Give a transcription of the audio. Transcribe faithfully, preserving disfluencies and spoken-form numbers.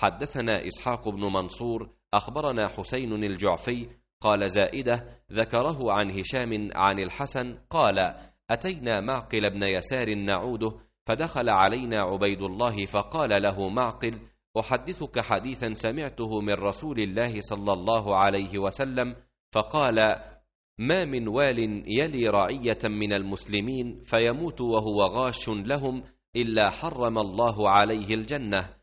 حدثنا إسحاق بن منصور أخبرنا حسين الجعفي قال زائدة ذكره عن هشام عن الحسن قال أتينا معقل بن يسار نعوده فدخل علينا عبيد الله فقال له معقل أحدثك حديثا سمعته من رسول الله صلى الله عليه وسلم فقال ما من وال يلي رعية من المسلمين فيموت وهو غاش لهم إلا حرم الله عليه الجنة